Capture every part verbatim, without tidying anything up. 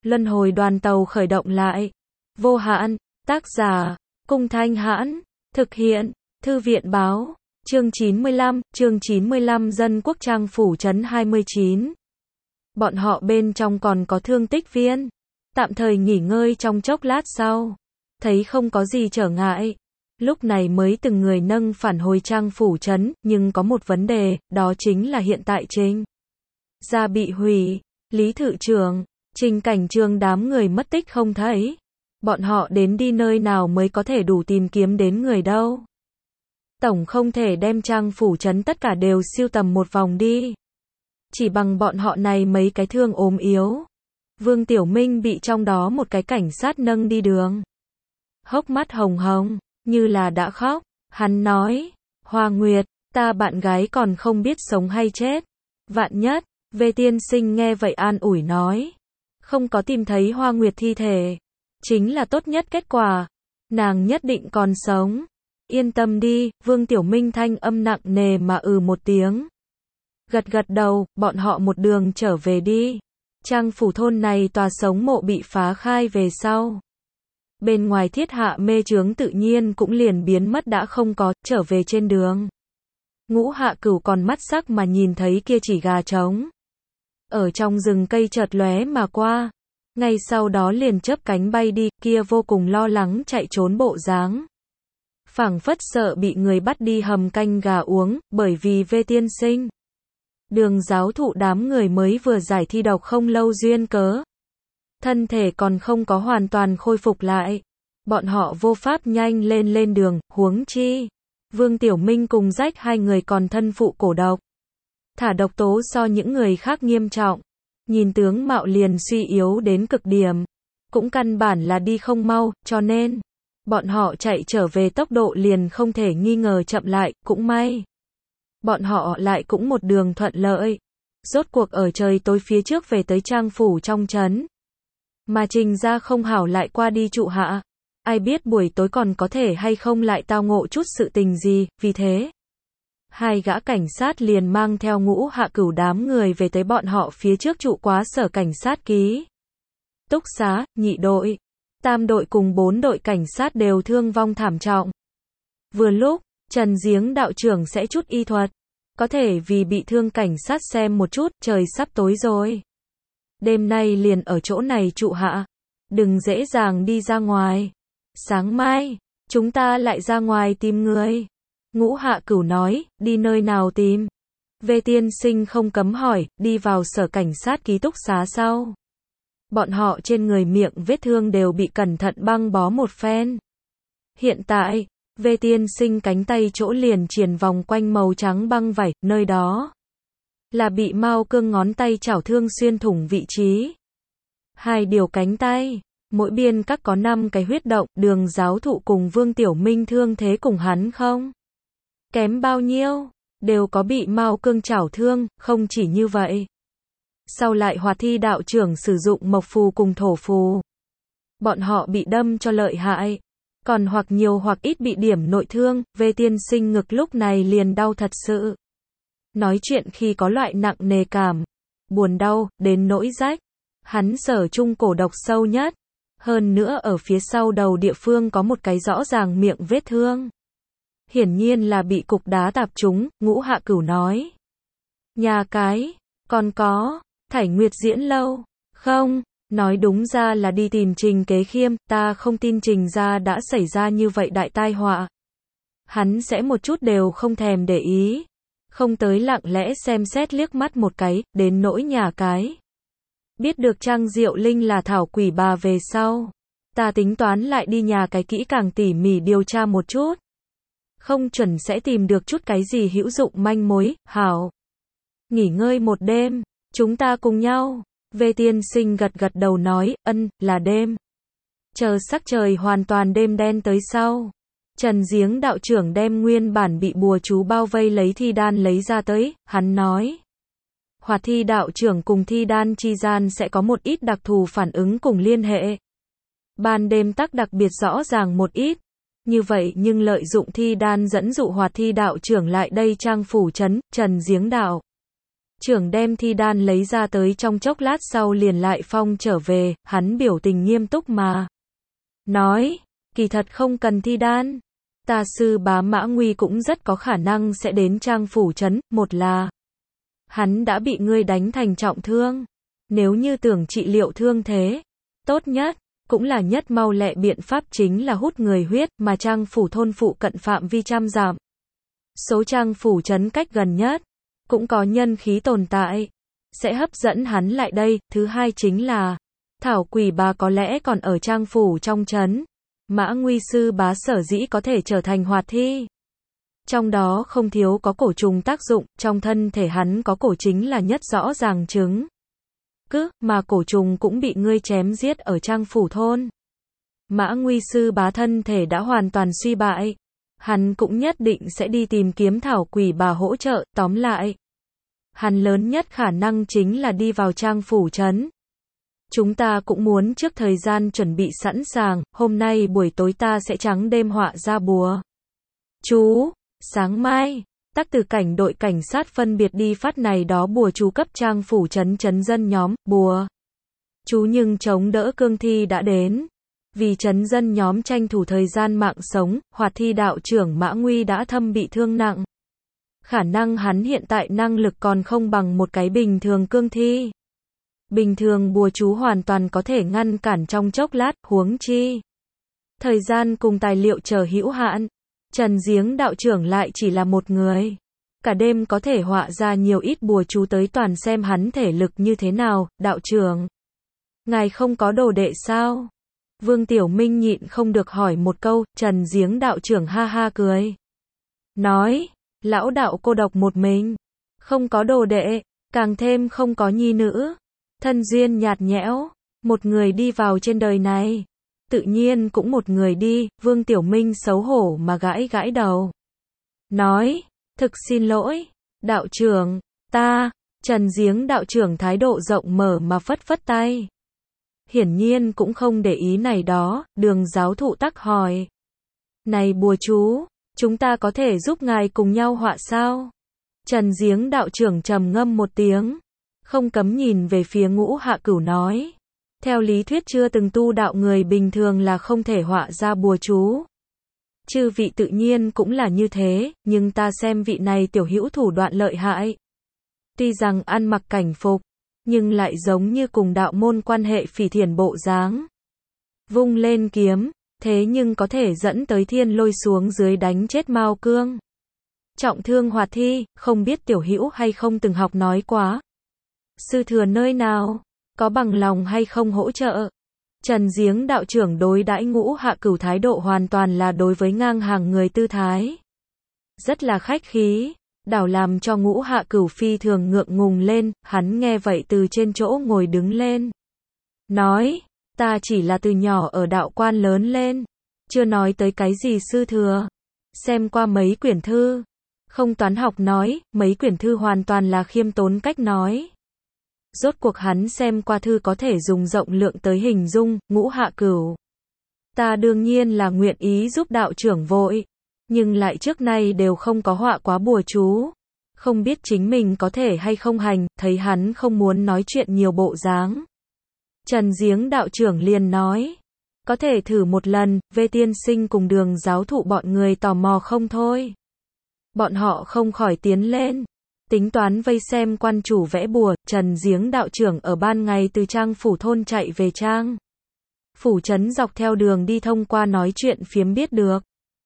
Luân hồi đoàn tàu khởi động lại. Vô hạn, tác giả, Cung Thanh Hãn, thực hiện, Thư viện báo, chương chín mươi lăm, chương chín mươi lăm Dân Quốc Trang Phủ Trấn hai mươi chín. Bọn họ bên trong còn có thương tích viên. Tạm thời nghỉ ngơi trong chốc lát sau. Thấy không có gì trở ngại. Lúc này mới từng người nâng phản hồi Trang Phủ Trấn, nhưng có một vấn đề, đó chính là hiện tại Trình gia bị hủy. Lý Thự Trưởng, Trình Cảnh Trương đám người mất tích không thấy. Bọn họ đến đi nơi nào mới có thể đủ tìm kiếm đến người đâu. Tổng không thể đem Trang Phủ Trấn tất cả đều siêu tầm một vòng đi. Chỉ bằng bọn họ này mấy cái thương ốm yếu. Vương Tiểu Minh bị trong đó một cái cảnh sát nâng đi đường. Hốc mắt hồng hồng, như là đã khóc. Hắn nói, Hoa Nguyệt, ta bạn gái còn không biết sống hay chết. Vạn nhất, Về tiên sinh nghe vậy an ủi nói. Không có tìm thấy Hoa Nguyệt thi thể. Chính là tốt nhất kết quả. Nàng nhất định còn sống. Yên tâm đi, Vương Tiểu Minh thanh âm nặng nề mà ừ một tiếng. Gật gật đầu, bọn họ một đường trở về đi. Trang phủ thôn này tòa sống mộ bị phá khai về sau. Bên ngoài thiết hạ mê chướng tự nhiên cũng liền biến mất đã không có, trở về trên đường. Ngũ Hạ Cửu còn mắt sắc mà nhìn thấy kia chỉ gà trống. Ở trong rừng cây chợt lóe mà qua. Ngay sau đó liền chớp cánh bay đi, kia vô cùng lo lắng chạy trốn bộ dáng. Phảng phất sợ bị người bắt đi hầm canh gà uống, bởi vì Vê tiên sinh. Đường giáo thụ đám người mới vừa giải thi độc không lâu duyên cớ. Thân thể còn không có hoàn toàn khôi phục lại. Bọn họ vô pháp nhanh lên lên đường, huống chi. Vương Tiểu Minh cùng rách hai người còn thân phụ cổ độc. Thả độc tố so những người khác nghiêm trọng. Nhìn tướng mạo liền suy yếu đến cực điểm. Cũng căn bản là đi không mau, cho nên. Bọn họ chạy trở về tốc độ liền không thể nghi ngờ chậm lại, cũng may. Bọn họ lại cũng một đường thuận lợi. Rốt cuộc ở trời tối phía trước về tới Trang phủ trong trấn. Mà Trình gia không hảo lại qua đi trụ hạ. Ai biết buổi tối còn có thể hay không lại tao ngộ chút sự tình gì, vì thế. Hai gã cảnh sát liền mang theo Ngũ Hạ Cửu đám người về tới bọn họ phía trước trụ quá sở cảnh sát ký. Túc xá, nhị đội, tam đội cùng bốn đội cảnh sát đều thương vong thảm trọng. Vừa lúc, Trần Giếng đạo trưởng sẽ chút y thuật. Có thể vì bị thương cảnh sát xem một chút, trời sắp tối rồi. Đêm nay liền ở chỗ này trụ hạ. Đừng dễ dàng đi ra ngoài. Sáng mai, chúng ta lại ra ngoài tìm người. Ngũ Hạ Cửu nói, đi nơi nào tìm? Vê tiên sinh không cấm hỏi, đi vào sở cảnh sát ký túc xá sau. Bọn họ trên người miệng vết thương đều bị cẩn thận băng bó một phen. Hiện tại, Vê tiên sinh cánh tay chỗ liền triền vòng quanh màu trắng băng vải, nơi đó là bị mao cương ngón tay chảo thương xuyên thủng vị trí. Hai điều cánh tay, mỗi biên các có năm cái huyết động, Đường giáo thụ cùng Vương Tiểu Minh thương thế cùng hắn không kém bao nhiêu, đều có bị mao cương chảo thương, không chỉ như vậy. Sau lại Hoạt Thi đạo trưởng sử dụng mộc phù cùng thổ phù. Bọn họ bị đâm cho lợi hại. Còn hoặc nhiều hoặc ít bị điểm nội thương, Vê tiên sinh ngực lúc này liền đau thật sự. Nói chuyện khi có loại nặng nề cảm, buồn đau, đến nỗi rách. Hắn sở trung cổ độc sâu nhất. Hơn nữa ở phía sau đầu địa phương có một cái rõ ràng miệng vết thương. Hiển nhiên là bị cục đá tạp trúng, Ngũ Hạ Cửu nói. Nhà cái, còn có, Thải Nguyệt diễn lâu, không, nói đúng ra là đi tìm Trình Kế Khiêm, ta không tin Trình gia đã xảy ra như vậy đại tai họa. Hắn sẽ một chút đều không thèm để ý, không tới lặng lẽ xem xét liếc mắt một cái, đến nỗi nhà cái. Biết được Trang Diệu Linh là thảo quỷ bà về sau, ta tính toán lại đi nhà cái kỹ càng tỉ mỉ điều tra một chút. Không chuẩn sẽ tìm được chút cái gì hữu dụng manh mối, hảo. Nghỉ ngơi một đêm, chúng ta cùng nhau. Vê tiên sinh gật gật đầu nói, ân, là đêm. Chờ sắc trời hoàn toàn đêm đen tới sau. Trần Giếng đạo trưởng đem nguyên bản bị bùa chú bao vây lấy thi đan lấy ra tới, hắn nói. Hoạt Thi đạo trưởng cùng thi đan chi gian sẽ có một ít đặc thù phản ứng cùng liên hệ. Ban đêm tắc đặc biệt rõ ràng một ít. Như vậy nhưng lợi dụng thi đan dẫn dụ Hoạt Thi đạo trưởng lại đây Trang phủ trấn, Trần Giếng đạo Trưởng đem thi đan lấy ra tới trong chốc lát sau liền lại phong trở về, hắn biểu tình nghiêm túc mà nói, kỳ thật không cần thi đan. Ta sư bá Mã Nguy cũng rất có khả năng sẽ đến Trang phủ trấn, một là hắn đã bị ngươi đánh thành trọng thương. Nếu như tưởng trị liệu thương thế, tốt nhất, cũng là nhất mau lẹ biện pháp chính là hút người huyết, mà Trang phủ thôn phụ cận phạm vi trăm dặm. Số Trang phủ trấn cách gần nhất, cũng có nhân khí tồn tại, sẽ hấp dẫn hắn lại đây. Thứ hai chính là, Thảo Quỷ Bà có lẽ còn ở Trang phủ trong trấn. Mã Nguy sư bá sở dĩ có thể trở thành hoạt thi. Trong đó không thiếu có cổ trùng tác dụng, trong thân thể hắn có cổ chính là nhất rõ ràng chứng. Cứ, mà cổ trùng cũng bị ngươi chém giết ở Trang phủ thôn. Mã Nguy sư bá thân thể đã hoàn toàn suy bại. Hắn cũng nhất định sẽ đi tìm kiếm Thảo Quỷ Bà hỗ trợ, tóm lại. Hắn lớn nhất khả năng chính là đi vào Trang phủ trấn. Chúng ta cũng muốn trước thời gian chuẩn bị sẵn sàng, hôm nay buổi tối ta sẽ trắng đêm họa ra bùa chú, sáng mai, Tắc Từ Cảnh đội cảnh sát phân biệt đi phát này đó bùa chú cấp Trang phủ trấn trấn dân nhóm, bùa chú nhưng chống đỡ cương thi đã đến. Vì trấn dân nhóm tranh thủ thời gian mạng sống, hoạt thi đạo trưởng Mã Nguy đã thâm bị thương nặng. Khả năng hắn hiện tại năng lực còn không bằng một cái bình thường cương thi. Bình thường bùa chú hoàn toàn có thể ngăn cản trong chốc lát, huống chi. Thời gian cùng tài liệu chờ hữu hạn. Trần Giếng đạo trưởng lại chỉ là một người. Cả đêm có thể họa ra nhiều ít bùa chú tới, toàn xem hắn thể lực như thế nào. Đạo trưởng, ngài không có đồ đệ sao? Vương Tiểu Minh nhịn không được hỏi một câu. Trần Giếng đạo trưởng ha ha cười, nói, lão đạo cô độc một mình, không có đồ đệ, càng thêm không có nhi nữ. Thân duyên nhạt nhẽo, một người đi vào trên đời này, tự nhiên cũng một người đi. Vương Tiểu Minh xấu hổ mà gãi gãi đầu, nói, thực xin lỗi, đạo trưởng, ta. Trần Giếng đạo trưởng thái độ rộng mở mà phất phất tay. Hiển nhiên cũng không để ý này đó. Đường giáo thụ tắc hỏi, này bùa chú, chúng ta có thể giúp ngài cùng nhau họa sao? Trần Giếng đạo trưởng trầm ngâm một tiếng, không cấm nhìn về phía Ngũ Hạ Cửu nói, theo lý thuyết chưa từng tu đạo người bình thường là không thể họa ra bùa chú. Chư vị tự nhiên cũng là như thế, nhưng ta xem vị này tiểu hữu thủ đoạn lợi hại. Tuy rằng ăn mặc cảnh phục, nhưng lại giống như cùng đạo môn quan hệ phỉ thiền bộ dáng. Vung lên kiếm, thế nhưng có thể dẫn tới thiên lôi xuống dưới đánh chết Mao Cương. Trọng thương hoạt thi, không biết tiểu hữu hay không từng học nói quá. Sư thừa nơi nào, có bằng lòng hay không hỗ trợ? Trần Giếng đạo trưởng đối đãi Ngũ Hạ Cửu thái độ hoàn toàn là đối với ngang hàng người tư thái. Rất là khách khí, đảo làm cho Ngũ Hạ Cửu phi thường ngượng ngùng lên. Hắn nghe vậy từ trên chỗ ngồi đứng lên, nói, ta chỉ là từ nhỏ ở đạo quan lớn lên, chưa nói tới cái gì sư thừa. Xem qua mấy quyển thư, không toán học nói, mấy quyển thư hoàn toàn là khiêm tốn cách nói. Rốt cuộc hắn xem qua thư có thể dùng rộng lượng tới hình dung. Ngũ Hạ Cửu, ta đương nhiên là nguyện ý giúp đạo trưởng vội, nhưng lại trước nay đều không có họa quá bùa chú, không biết chính mình có thể hay không hành. Thấy hắn không muốn nói chuyện nhiều bộ dáng, Trần Giếng đạo trưởng liền nói, có thể thử một lần. Vê tiên sinh cùng Đường giáo thụ bọn người tò mò không thôi. Bọn họ không khỏi tiến lên, tính toán vây xem quan chủ vẽ bùa. Trần Giếng đạo trưởng ở ban ngày từ Trang phủ thôn chạy về Trang phủ trấn, dọc theo đường đi thông qua nói chuyện phiếm biết được,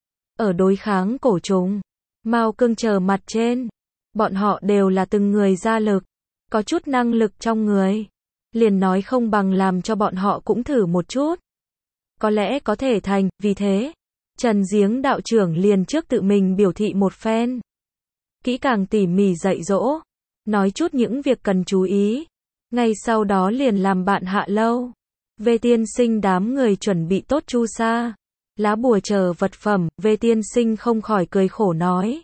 ở đối kháng cổ trùng, Mao Cương chờ mặt trên, bọn họ đều là từng người ra lực, có chút năng lực trong người, liền nói không bằng làm cho bọn họ cũng thử một chút, có lẽ có thể thành. Vì thế, Trần Giếng đạo trưởng liền trước tự mình biểu thị một phen, kỹ càng tỉ mỉ dạy dỗ, nói chút những việc cần chú ý. Ngay sau đó liền làm bạn hạ lâu, Vê tiên sinh đám người chuẩn bị tốt chu sa, lá bùa chờ vật phẩm. Vê tiên sinh không khỏi cười khổ nói,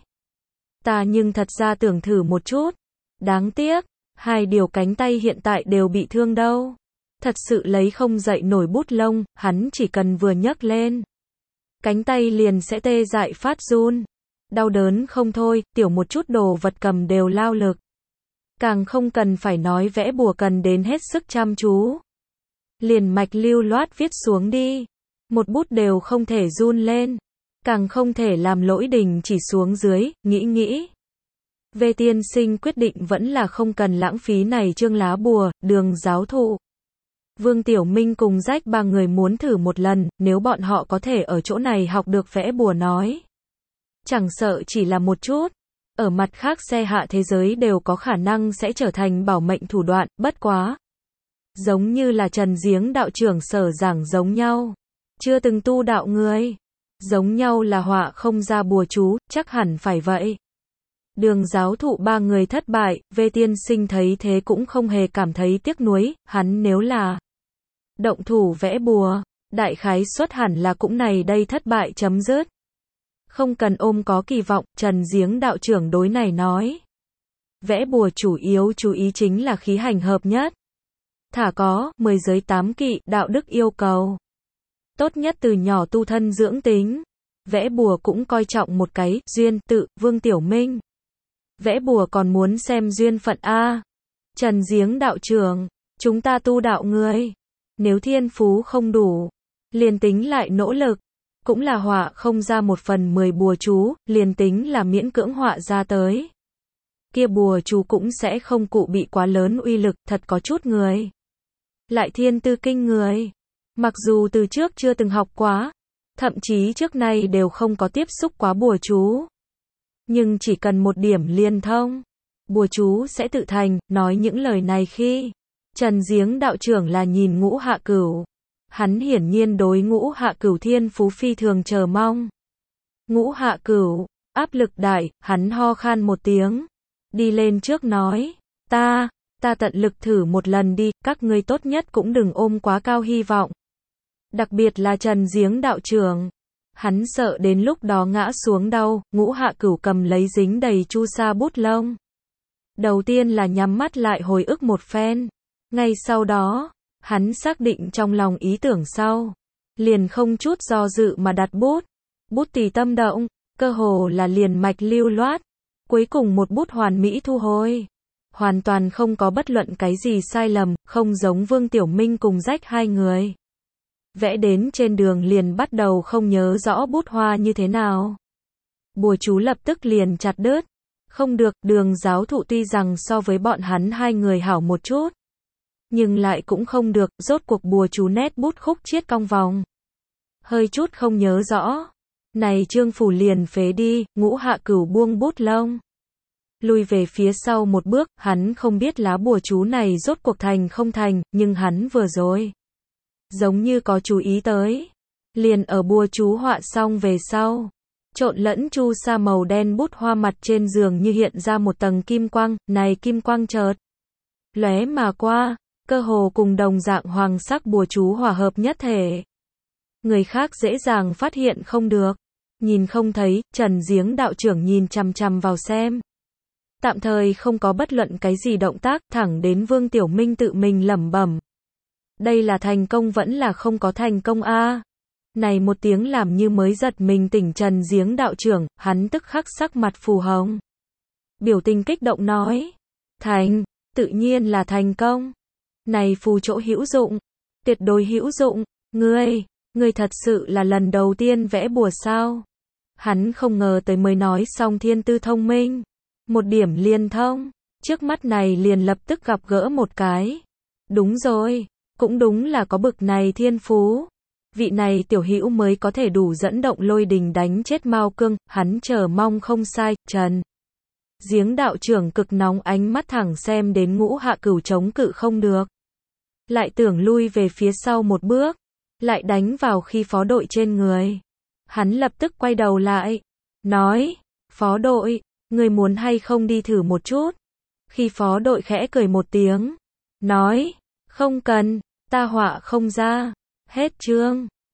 ta nhưng thật ra tưởng thử một chút, đáng tiếc, hai điều cánh tay hiện tại đều bị thương đâu. Thật sự lấy không dậy nổi bút lông, hắn chỉ cần vừa nhấc lên, cánh tay liền sẽ tê dại phát run, đau đớn không thôi, tiểu một chút đồ vật cầm đều lao lực. Càng không cần phải nói vẽ bùa cần đến hết sức chăm chú. Liền mạch lưu loát viết xuống đi. Một bút đều không thể run lên. Càng không thể làm lỗi đình chỉ xuống dưới, nghĩ nghĩ. Về tiên sinh quyết định vẫn là không cần lãng phí này chương lá bùa, Đường giáo thụ. Vương Tiểu Minh cùng rách ba người muốn thử một lần, nếu bọn họ có thể ở chỗ này học được vẽ bùa nói. Chẳng sợ chỉ là một chút. Ở mặt khác xe hạ thế giới đều có khả năng sẽ trở thành bảo mệnh thủ đoạn, bất quá. Giống như là Trần Giếng đạo trưởng sở giảng giống nhau. Chưa từng tu đạo người. Giống nhau là họa không ra bùa chú, chắc hẳn phải vậy. Đường giáo thụ ba người thất bại, Vê tiên sinh thấy thế cũng không hề cảm thấy tiếc nuối, hắn nếu là động thủ vẽ bùa, đại khái suất hẳn là cũng này đây thất bại chấm dứt. Không cần ôm có kỳ vọng, Trần Giếng đạo trưởng đối này nói. Vẽ bùa chủ yếu chú ý chính là khí hành hợp nhất. Thả có, mười giới tám kỵ, đạo đức yêu cầu. Tốt nhất từ nhỏ tu thân dưỡng tính. Vẽ bùa cũng coi trọng một cái, duyên, tự, Vương Tiểu Minh. Vẽ bùa còn muốn xem duyên phận A. Trần Giếng đạo trưởng, chúng ta tu đạo người. Nếu thiên phú không đủ, liền tính lại nỗ lực. Cũng là họa không ra một phần mười bùa chú, liền tính là miễn cưỡng họa ra tới. Kia bùa chú cũng sẽ không cụ bị quá lớn uy lực, thật có chút người. Lại thiên tư kinh người. Mặc dù từ trước chưa từng học quá, thậm chí trước nay đều không có tiếp xúc quá bùa chú. Nhưng chỉ cần một điểm liên thông, bùa chú sẽ tự thành, nói những lời này khi Trần Giếng đạo trưởng là nhìn Ngũ Hạ Cửu. Hắn hiển nhiên đối Ngũ Hạ Cửu thiên phú phi thường chờ mong. Ngũ Hạ Cửu, áp lực đại, hắn ho khan một tiếng. Đi lên trước nói, ta, ta tận lực thử một lần đi, các ngươi tốt nhất cũng đừng ôm quá cao hy vọng. Đặc biệt là Trần Giếng đạo trưởng. Hắn sợ đến lúc đó ngã xuống đau, Ngũ Hạ Cửu cầm lấy dính đầy chu sa bút lông. Đầu tiên là nhắm mắt lại hồi ức một phen. Ngay sau đó, hắn xác định trong lòng ý tưởng sau. Liền không chút do dự mà đặt bút. Bút tùy tâm động, cơ hồ là liền mạch lưu loát. Cuối cùng một bút hoàn mỹ thu hồi. Hoàn toàn không có bất luận cái gì sai lầm, không giống Vương Tiểu Minh cùng rách hai người. Vẽ đến trên đường liền bắt đầu không nhớ rõ bút hoa như thế nào. Bùa chú lập tức liền chặt đứt. Không được, Đường giáo thụ tuy rằng so với bọn hắn hai người hảo một chút. Nhưng lại cũng không được, rốt cuộc bùa chú nét bút khúc chiết cong vòng. Hơi chút không nhớ rõ. Này Trương Phủ liền phế đi, Ngũ Hạ Cửu buông bút lông. Lùi về phía sau một bước, hắn không biết lá bùa chú này rốt cuộc thành không thành, nhưng hắn vừa rồi. Giống như có chú ý tới. Liền ở bùa chú họa xong về sau. Trộn lẫn chu sa màu đen bút hoa mặt trên giường như hiện ra một tầng kim quang, này kim quang chợt lóe mà qua, cơ hồ cùng đồng dạng hoàng sắc bùa chú hòa hợp nhất thể. Người khác dễ dàng phát hiện không được. Nhìn không thấy, Trần Giếng đạo trưởng nhìn chằm chằm vào xem. Tạm thời không có bất luận cái gì động tác, thẳng đến Vương Tiểu Minh tự mình lẩm bẩm. Đây là thành công vẫn là không có thành công a? À. Này một tiếng làm như mới giật mình tỉnh Trần Giếng đạo trưởng, hắn tức khắc sắc mặt phù hồng. Biểu tình kích động nói. Thành, tự nhiên là thành công. Này phù chỗ hữu dụng, tuyệt đối hữu dụng, ngươi, ngươi thật sự là lần đầu tiên vẽ bùa sao? Hắn không ngờ tới mới nói xong thiên tư thông minh. Một điểm liên thông, trước mắt này liền lập tức gặp gỡ một cái. Đúng rồi, cũng đúng là có bực này thiên phú. Vị này tiểu hữu mới có thể đủ dẫn động lôi đình đánh chết Mao Cương, hắn chờ mong không sai, Trần. Giếng đạo trưởng cực nóng ánh mắt thẳng xem đến Ngũ Hạ Cửu chống cự không được. Lại tưởng lui về phía sau một bước, lại đánh vào khi phó đội trên người. Hắn lập tức quay đầu lại, nói, phó đội, người muốn hay không đi thử một chút? Khi phó đội khẽ cười một tiếng, nói, không cần, ta họa không ra, hết chương.